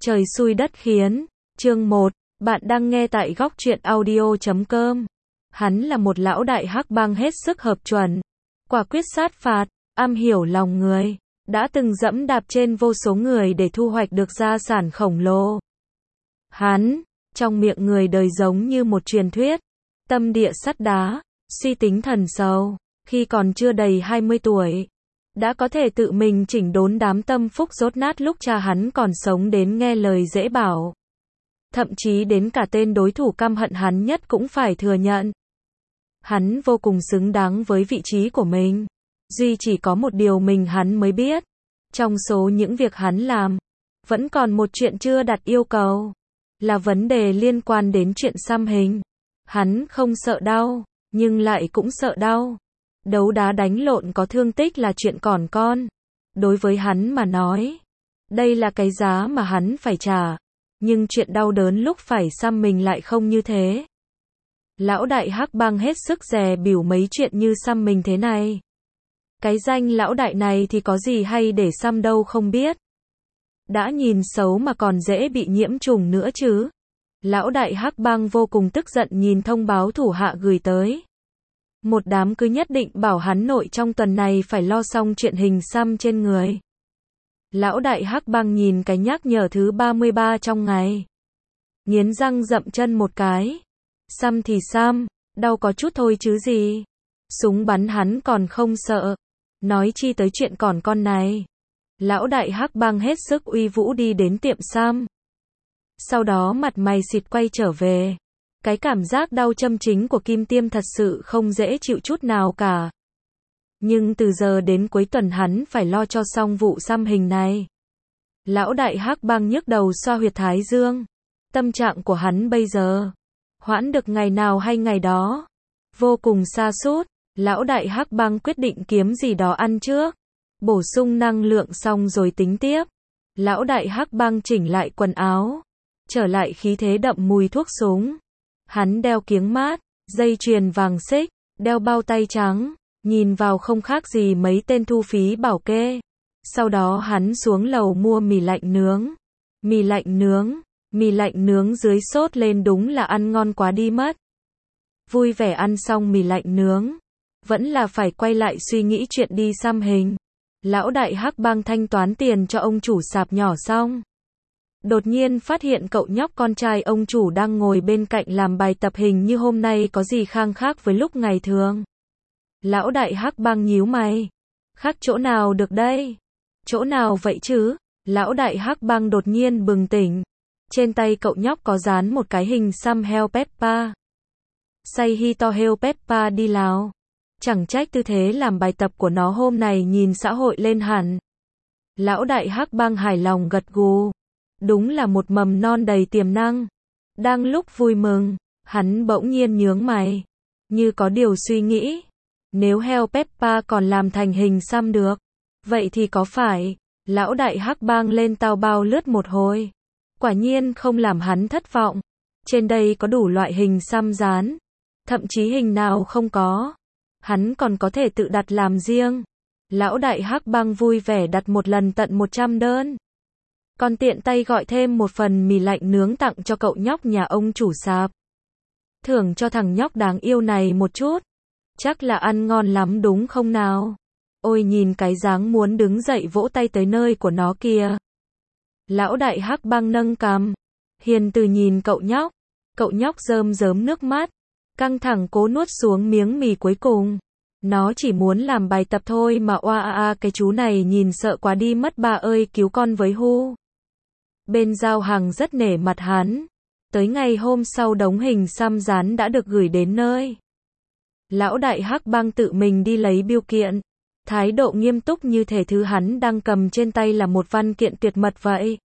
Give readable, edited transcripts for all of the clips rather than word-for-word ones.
Trời xui đất khiến. Chương 1, bạn đang nghe tại góc truyện audio.com. Hắn là một lão đại hắc bang hết sức hợp chuẩn, quả quyết sát phạt, am hiểu lòng người, đã từng dẫm đạp trên vô số người để thu hoạch được gia sản khổng lồ. Hắn, trong miệng người đời giống như một truyền thuyết, tâm địa sắt đá, suy tính thần sâu, khi còn chưa đầy 20 tuổi. Đã có thể tự mình chỉnh đốn đám tâm phúc dốt nát lúc cha hắn còn sống đến nghe lời dễ bảo. Thậm chí đến cả tên đối thủ căm hận hắn nhất cũng phải thừa nhận. Hắn vô cùng xứng đáng với vị trí của mình. Duy chỉ có một điều hắn mới biết. Trong số những việc hắn làm, vẫn còn một chuyện chưa đặt yêu cầu. Là vấn đề liên quan đến chuyện xăm hình. Hắn không sợ đau, nhưng lại cũng sợ đau. Đấu đá đánh lộn có thương tích là chuyện còn con. Đối với hắn mà nói, đây là cái giá mà hắn phải trả. Nhưng chuyện đau đớn lúc phải xăm mình lại không như thế. Lão đại hắc bang hết sức dè bỉu mấy chuyện như xăm mình thế này. Cái danh lão đại này thì có gì hay để xăm đâu không biết. Đã nhìn xấu mà còn dễ bị nhiễm trùng nữa chứ. Lão đại hắc bang vô cùng tức giận nhìn thông báo thủ hạ gửi tới. Một đám cứ nhất định bảo hắn nội trong tuần này phải lo xong chuyện hình xăm trên người. Lão đại hắc bang nhìn cái nhắc nhở thứ 33 trong ngày. Nghiến răng dậm chân một cái. Xăm thì xăm, đau có chút thôi chứ gì. Súng bắn hắn còn không sợ. Nói chi tới chuyện còn con này. Lão đại hắc bang hết sức uy vũ đi đến tiệm xăm. Sau đó mặt mày xịt quay trở về. Cái cảm giác đau châm chính của kim tiêm thật sự không dễ chịu chút nào cả. Nhưng từ giờ đến cuối tuần hắn phải lo cho xong vụ xăm hình này. Lão đại hắc bang nhức đầu xoa huyệt thái dương. Tâm trạng của hắn bây giờ, hoãn được ngày nào hay ngày đó. Vô cùng sa sút. Lão đại hắc bang quyết định kiếm gì đó ăn trước. Bổ sung năng lượng xong rồi tính tiếp. Lão đại hắc bang chỉnh lại quần áo. Trở lại khí thế đậm mùi thuốc súng. Hắn đeo kiếng mát, dây chuyền vàng xích, đeo bao tay trắng, nhìn vào không khác gì mấy tên thu phí bảo kê. Sau đó hắn xuống lầu mua mì lạnh nướng. Mì lạnh nướng dưới sốt lên đúng là ăn ngon quá đi mất. Vui vẻ ăn xong mì lạnh nướng, vẫn là phải quay lại suy nghĩ chuyện đi xăm hình. Lão đại hắc bang thanh toán tiền cho ông chủ sạp nhỏ xong. Đột nhiên phát hiện cậu nhóc con trai ông chủ đang ngồi bên cạnh làm bài tập hình như hôm nay có gì khác với lúc ngày thường. Lão đại hắc bang nhíu mày. Khác chỗ nào được đây? Chỗ nào vậy chứ? Lão đại hắc bang đột nhiên bừng tỉnh. Trên tay cậu nhóc có dán một cái hình xăm heo Peppa. Say hi to heo Peppa đi Lào. Chẳng trách tư thế làm bài tập của nó hôm nay nhìn xã hội lên hẳn. Lão đại hắc bang hài lòng gật gù. Đúng là một mầm non đầy tiềm năng. Đang lúc vui mừng, hắn bỗng nhiên nhướng mày. Như có điều suy nghĩ. Nếu heo Peppa còn làm thành hình xăm được, vậy thì có phải, lão đại hắc bang lên tao bao lướt một hồi. Quả nhiên không làm hắn thất vọng. Trên đây có đủ loại hình xăm dán. Thậm chí hình nào không có, hắn còn có thể tự đặt làm riêng. Lão đại hắc bang vui vẻ đặt một lần tận 100 đơn. Còn tiện tay gọi thêm một phần mì lạnh nướng tặng cho cậu nhóc nhà ông chủ sạp. Thưởng cho thằng nhóc đáng yêu này một chút. Chắc là ăn ngon lắm đúng không nào? Ôi nhìn cái dáng muốn đứng dậy vỗ tay tới nơi của nó kìa. Lão đại hắc bang nâng cằm, hiền từ nhìn cậu nhóc. Cậu nhóc rơm rớm nước mắt, căng thẳng cố nuốt xuống miếng mì cuối cùng. Nó chỉ muốn làm bài tập thôi mà cái chú này nhìn sợ quá đi mất, bà ơi cứu con với hu. Bên giao hàng rất nể mặt hắn. Tới ngày hôm sau đống hình xăm dán đã được gửi đến nơi. Lão đại hắc bang tự mình đi lấy bưu kiện. Thái độ nghiêm túc như thể thứ hắn đang cầm trên tay là một văn kiện tuyệt mật vậy.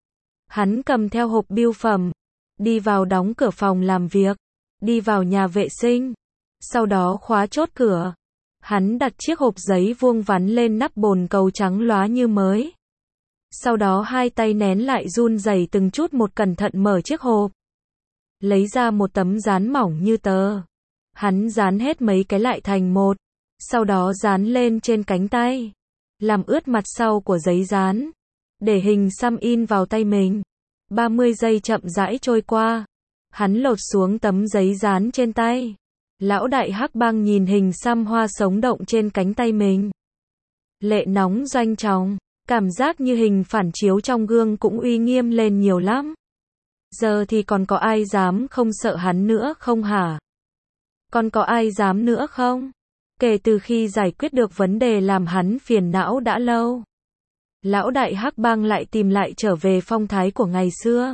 Hắn cầm theo hộp bưu phẩm. Đi vào đóng cửa phòng làm việc. Đi vào nhà vệ sinh. Sau đó khóa chốt cửa. Hắn đặt chiếc hộp giấy vuông vắn lên nắp bồn cầu trắng lóa như mới. Sau đó hai tay nén lại run rẩy từng chút một cẩn thận mở chiếc hộp. Lấy ra một tấm dán mỏng như tờ. Hắn dán hết mấy cái lại thành một. Sau đó dán lên trên cánh tay. Làm ướt mặt sau của giấy dán. Để hình xăm in vào tay mình. 30 giây chậm rãi trôi qua. Hắn lột xuống tấm giấy dán trên tay. Lão đại hắc bang nhìn hình xăm hoa sống động trên cánh tay mình. Lệ nóng doanh trọng, cảm giác như hình phản chiếu trong gương cũng uy nghiêm lên nhiều lắm. Giờ thì còn có ai dám không sợ hắn nữa không hả? Còn có ai dám nữa không? Kể từ khi giải quyết được vấn đề làm hắn phiền não đã lâu, lão đại hắc bang lại tìm lại trở về phong thái của ngày xưa.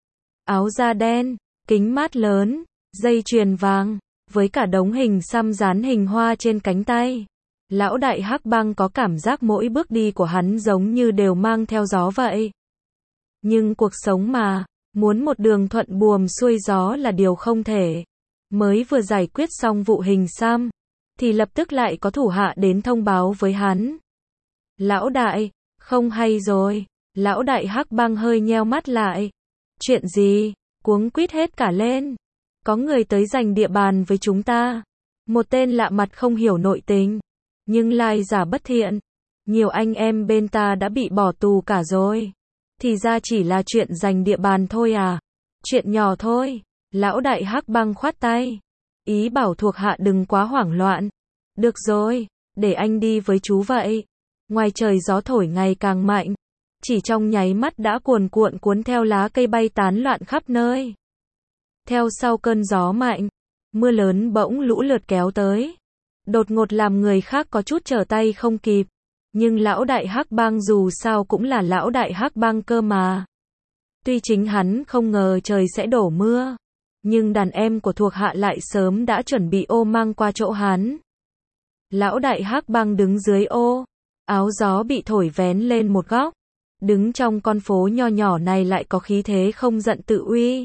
Áo da đen, kính mát lớn, dây chuyền vàng, với cả đống hình xăm dán hình hoa trên cánh tay. Lão đại hắc bang có cảm giác mỗi bước đi của hắn giống như đều mang theo gió vậy. Nhưng cuộc sống mà, muốn một đường thuận buồm xuôi gió là điều không thể. Mới vừa giải quyết xong vụ hình xăm, thì lập tức lại có thủ hạ đến thông báo với hắn. Lão đại, không hay rồi. Lão đại hắc bang hơi nheo mắt lại. Chuyện gì? Cuống quýt hết cả lên. Có người tới giành địa bàn với chúng ta. Một tên lạ mặt không hiểu nội tình, nhưng lai giả bất thiện. Nhiều anh em bên ta đã bị bỏ tù cả rồi. Thì ra chỉ là chuyện giành địa bàn thôi à? Chuyện nhỏ thôi. Lão đại hắc bang khoát tay. Ý bảo thuộc hạ đừng quá hoảng loạn. Được rồi, để anh đi với chú vậy. Ngoài trời gió thổi ngày càng mạnh. Chỉ trong nháy mắt đã cuồn cuộn cuốn theo lá cây bay tán loạn khắp nơi. Theo sau cơn gió mạnh, mưa lớn bỗng lũ lượt kéo tới. Đột ngột làm người khác có chút trở tay không kịp. Nhưng lão đại hắc bang dù sao cũng là lão đại hắc bang cơ mà. Tuy chính hắn không ngờ trời sẽ đổ mưa, nhưng đàn em của thuộc hạ lại sớm đã chuẩn bị ô mang qua chỗ hắn. Lão đại hắc bang đứng dưới ô, áo gió bị thổi vén lên một góc. Đứng trong con phố nho nhỏ này lại có khí thế không giận tự uy.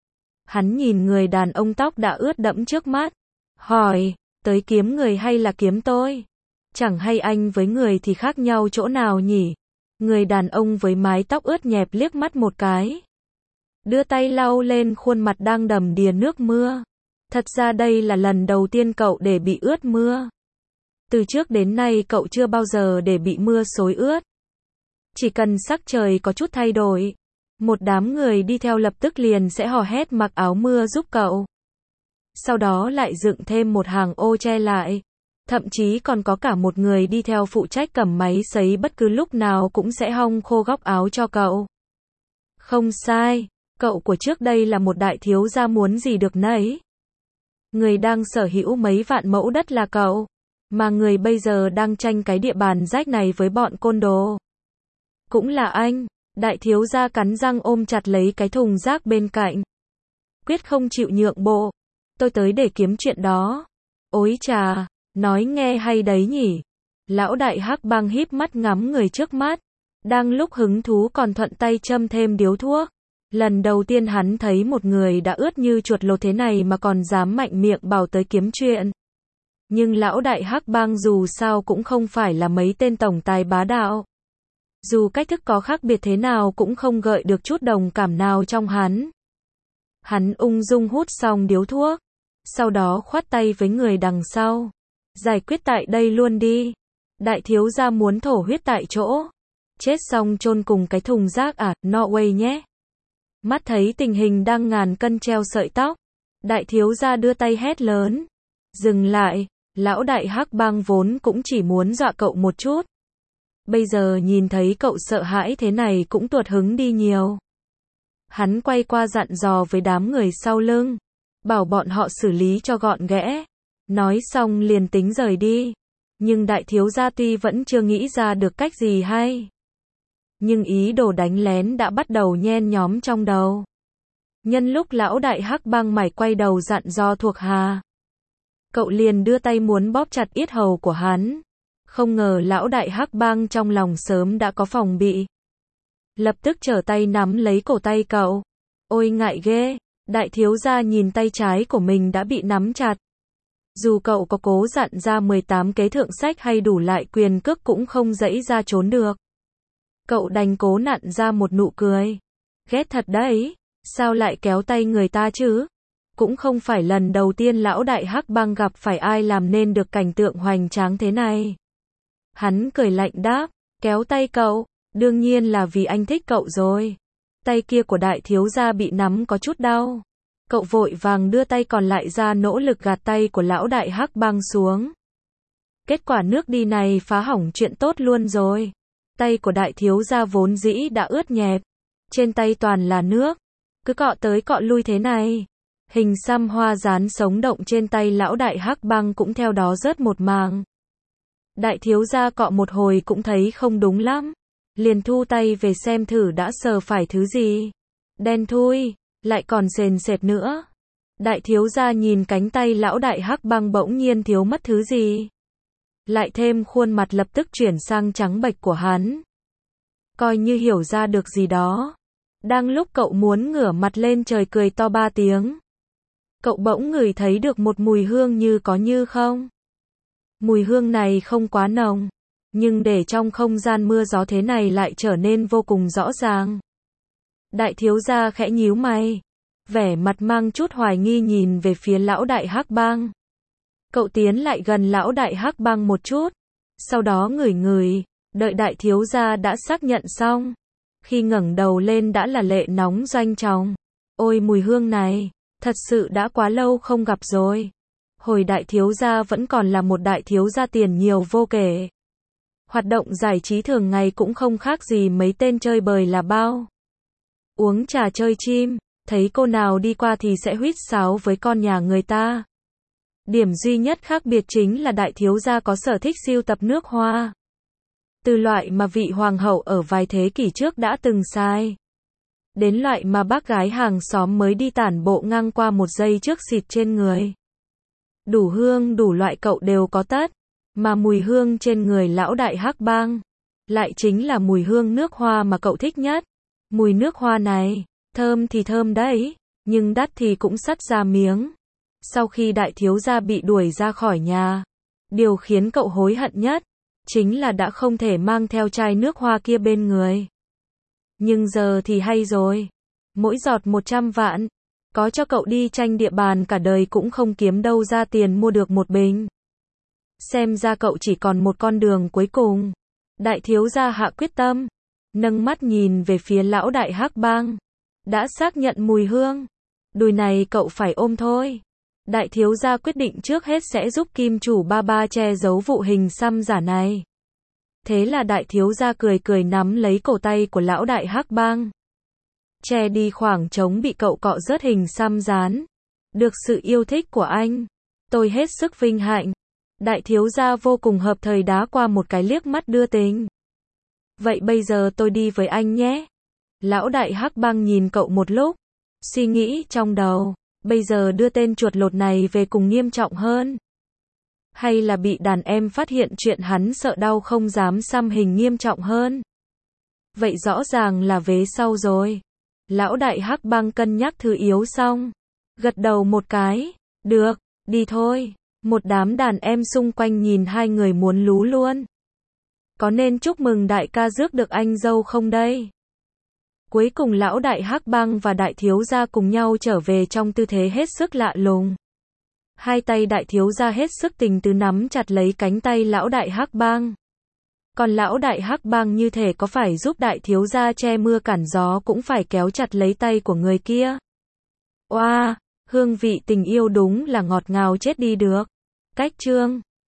Hắn nhìn người đàn ông tóc đã ướt đẫm trước mắt, hỏi, tới kiếm người hay là kiếm tôi? Chẳng hay anh với người thì khác nhau chỗ nào nhỉ? Người đàn ông với mái tóc ướt nhẹp liếc mắt một cái, đưa tay lau lên khuôn mặt đang đầm đìa nước mưa. Thật ra đây là lần đầu tiên cậu để bị ướt mưa. Từ trước đến nay cậu chưa bao giờ để bị mưa xối ướt. Chỉ cần sắc trời có chút thay đổi, một đám người đi theo lập tức liền sẽ hò hét mặc áo mưa giúp cậu. Sau đó lại dựng thêm một hàng ô che lại. Thậm chí còn có cả một người đi theo phụ trách cầm máy sấy bất cứ lúc nào cũng sẽ hong khô góc áo cho cậu. Không sai, cậu của trước đây là một đại thiếu gia muốn gì được nấy. Người đang sở hữu mấy vạn mẫu đất là cậu, mà người bây giờ đang tranh cái địa bàn rách này với bọn côn đồ cũng là anh. Đại thiếu gia cắn răng ôm chặt lấy cái thùng rác bên cạnh, quyết không chịu nhượng bộ. Tôi tới để kiếm chuyện đó. Ối chà, nói nghe hay đấy nhỉ. Lão đại hắc bang híp mắt ngắm người trước mắt, đang lúc hứng thú còn thuận tay châm thêm điếu thuốc. Lần đầu tiên hắn thấy một người đã ướt như chuột lột thế này mà còn dám mạnh miệng bảo tới kiếm chuyện. Nhưng lão đại hắc bang dù sao cũng không phải là mấy tên tổng tài bá đạo. Dù cách thức có khác biệt thế nào cũng không gợi được chút đồng cảm nào trong hắn. Hắn ung dung hút xong điếu thuốc, sau đó khoát tay với người đằng sau. Giải quyết tại đây luôn đi. Đại thiếu gia muốn thổ huyết tại chỗ. Chết xong chôn cùng cái thùng rác à, Norway nhé. Mắt thấy tình hình đang ngàn cân treo sợi tóc, đại thiếu gia đưa tay hét lớn. Dừng lại, lão đại hắc bang vốn cũng chỉ muốn dọa cậu một chút. Bây giờ nhìn thấy cậu sợ hãi thế này cũng tuột hứng đi nhiều. Hắn quay qua dặn dò với đám người sau lưng, bảo bọn họ xử lý cho gọn ghẽ. Nói xong liền tính rời đi. Nhưng đại thiếu gia tuy vẫn chưa nghĩ ra được cách gì hay, nhưng ý đồ đánh lén đã bắt đầu nhen nhóm trong đầu. Nhân lúc lão đại hắc bang mải quay đầu dặn dò thuộc hạ, cậu liền đưa tay muốn bóp chặt yết hầu của hắn. Không ngờ lão đại hắc bang trong lòng sớm đã có phòng bị, lập tức trở tay nắm lấy cổ tay cậu. Ôi ngại ghê, đại thiếu gia nhìn tay trái của mình đã bị nắm chặt. Dù cậu có cố dặn ra 18 kế thượng sách hay đủ lại quyền cước cũng không dãy ra trốn được. Cậu đành cố nặn ra một nụ cười. Ghét thật đấy, sao lại kéo tay người ta chứ? Cũng không phải lần đầu tiên lão đại hắc bang gặp phải ai làm nên được cảnh tượng hoành tráng thế này. Hắn cười lạnh đáp, kéo tay cậu, đương nhiên là vì anh thích cậu rồi. Tay kia của đại thiếu gia bị nắm có chút đau. Cậu vội vàng đưa tay còn lại ra nỗ lực gạt tay của lão đại hắc băng xuống. Kết quả nước đi này phá hỏng chuyện tốt luôn rồi. Tay của đại thiếu gia vốn dĩ đã ướt nhẹp. Trên tay toàn là nước. Cứ cọ tới cọ lui thế này. Hình xăm hoa dán sống động trên tay lão đại hắc băng cũng theo đó rớt một mảng. Đại thiếu gia cọ một hồi cũng thấy không đúng lắm. Liền thu tay về xem thử đã sờ phải thứ gì. Đen thui, lại còn sền sệt nữa. Đại thiếu gia nhìn cánh tay lão đại hắc băng bỗng nhiên thiếu mất thứ gì. Lại thêm khuôn mặt lập tức chuyển sang trắng bệch của hắn. Coi như hiểu ra được gì đó. Đang lúc cậu muốn ngửa mặt lên trời cười to 3 tiếng. Cậu bỗng ngửi thấy được một mùi hương như có như không. Mùi hương này không quá nồng. Nhưng để trong không gian mưa gió thế này lại trở nên vô cùng rõ ràng. Đại thiếu gia khẽ nhíu mày. Vẻ mặt mang chút hoài nghi nhìn về phía lão đại hắc băng. Cậu tiến lại gần lão đại hắc băng một chút. Sau đó ngửi ngửi. Đợi đại thiếu gia đã xác nhận xong. Khi ngẩng đầu lên đã là lệ nóng doanh trọng. Ôi mùi hương này. Thật sự đã quá lâu không gặp rồi. Hồi đại thiếu gia vẫn còn là một đại thiếu gia tiền nhiều vô kể. Hoạt động giải trí thường ngày cũng không khác gì mấy tên chơi bời là bao. Uống trà chơi chim, thấy cô nào đi qua thì sẽ huýt sáo với con nhà người ta. Điểm duy nhất khác biệt chính là đại thiếu gia có sở thích sưu tập nước hoa. Từ loại mà vị hoàng hậu ở vài thế kỷ trước đã từng xài. Đến loại mà bác gái hàng xóm mới đi tản bộ ngang qua một giây trước xịt trên người. Đủ hương đủ loại cậu đều có tất. Mà mùi hương trên người lão đại hắc băng lại chính là mùi hương nước hoa mà cậu thích nhất. Mùi nước hoa này, thơm thì thơm đấy, nhưng đắt thì cũng sắt ra miếng. Sau khi đại thiếu gia bị đuổi ra khỏi nhà, điều khiến cậu hối hận nhất chính là đã không thể mang theo chai nước hoa kia bên người. Nhưng giờ thì hay rồi, mỗi giọt 100 vạn, có cho cậu đi tranh địa bàn cả đời cũng không kiếm đâu ra tiền mua được một bình. Xem ra cậu chỉ còn một con đường cuối cùng. Đại thiếu gia hạ quyết tâm, nâng mắt nhìn về phía lão đại hắc băng. Đã xác nhận mùi hương, đùi này cậu phải ôm thôi. Đại thiếu gia quyết định trước hết sẽ giúp kim chủ ba ba che giấu vụ hình xăm giả này. Thế là đại thiếu gia cười cười nắm lấy cổ tay của lão đại hắc băng. Che đi khoảng trống bị cậu cọ rớt hình xăm dán. Được sự yêu thích của anh, tôi hết sức vinh hạnh. Đại thiếu gia vô cùng hợp thời đá qua một cái liếc mắt đưa tình. Vậy bây giờ tôi đi với anh nhé. Lão đại hắc băng nhìn cậu một lúc. Suy nghĩ trong đầu. Bây giờ đưa tên chuột lột này về cùng nghiêm trọng hơn. Hay là bị đàn em phát hiện chuyện hắn sợ đau không dám xăm hình nghiêm trọng hơn. Vậy rõ ràng là vế sau rồi. Lão đại hắc băng cân nhắc thứ yếu xong. Gật đầu một cái. Được, đi thôi. Một đám đàn em xung quanh nhìn hai người muốn lú luôn. Có nên chúc mừng đại ca rước được anh dâu không đây? Cuối cùng lão đại hắc băng và đại thiếu gia cùng nhau trở về trong tư thế hết sức lạ lùng. Hai tay đại thiếu gia hết sức tình tứ nắm chặt lấy cánh tay lão đại hắc băng. Còn lão đại hắc băng như thể có phải giúp đại thiếu gia che mưa cản gió cũng phải kéo chặt lấy tay của người kia. Oa, hương vị tình yêu đúng là ngọt ngào chết đi được. Cách chương